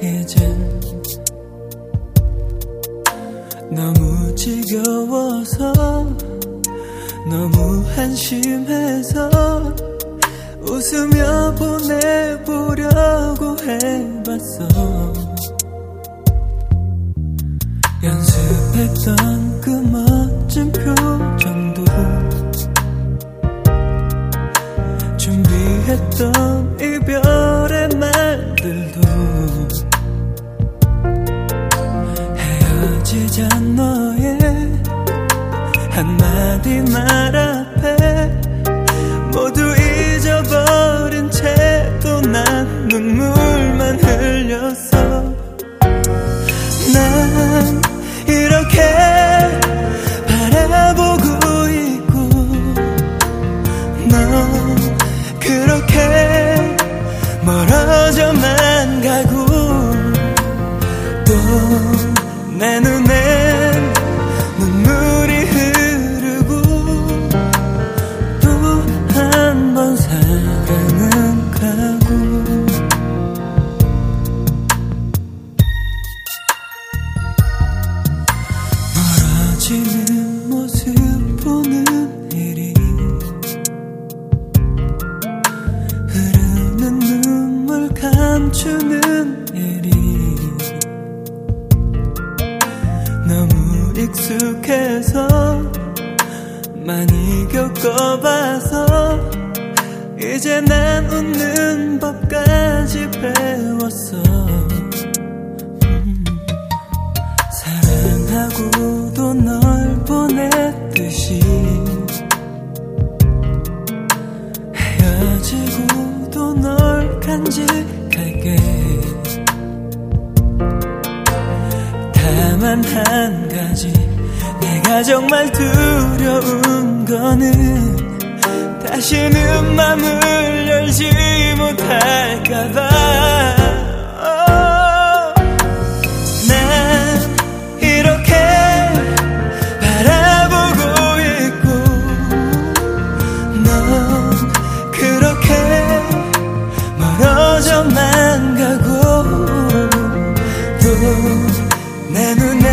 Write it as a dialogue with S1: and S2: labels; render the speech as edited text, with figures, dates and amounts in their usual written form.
S1: 이젠 너무 지겨워서 너무 한심해서 웃으며 보내보려고 해봤어. 연습했던 그 멋진 표정도 준비했던 이별의 말들도 헤어지자 너의 한마디 말 앞에 모두 잊어버린 채도 난 눈물만 흘렸어. 난 이렇게 바라보고 있고 너 그렇게 멀어져만 가고 또 내 눈엔 눈물이 흐르고 또 한 번 사랑은 가고. 멀어지는 모습 보는 일이 흐르는 눈물 감추는 일이 너무 익숙해서 많이 겪어봐서 이제 난 웃는 법까지 배웠어. 사랑하고도 널 보냈듯이 헤어지고도 널 간직할게. 다만 한 가지 내가 정말 두려운 거는 다시는 맘을 열지 못할까봐. 난 이렇게 바라보고 있고 넌 그렇게 멀어져만 가고 또 내 눈에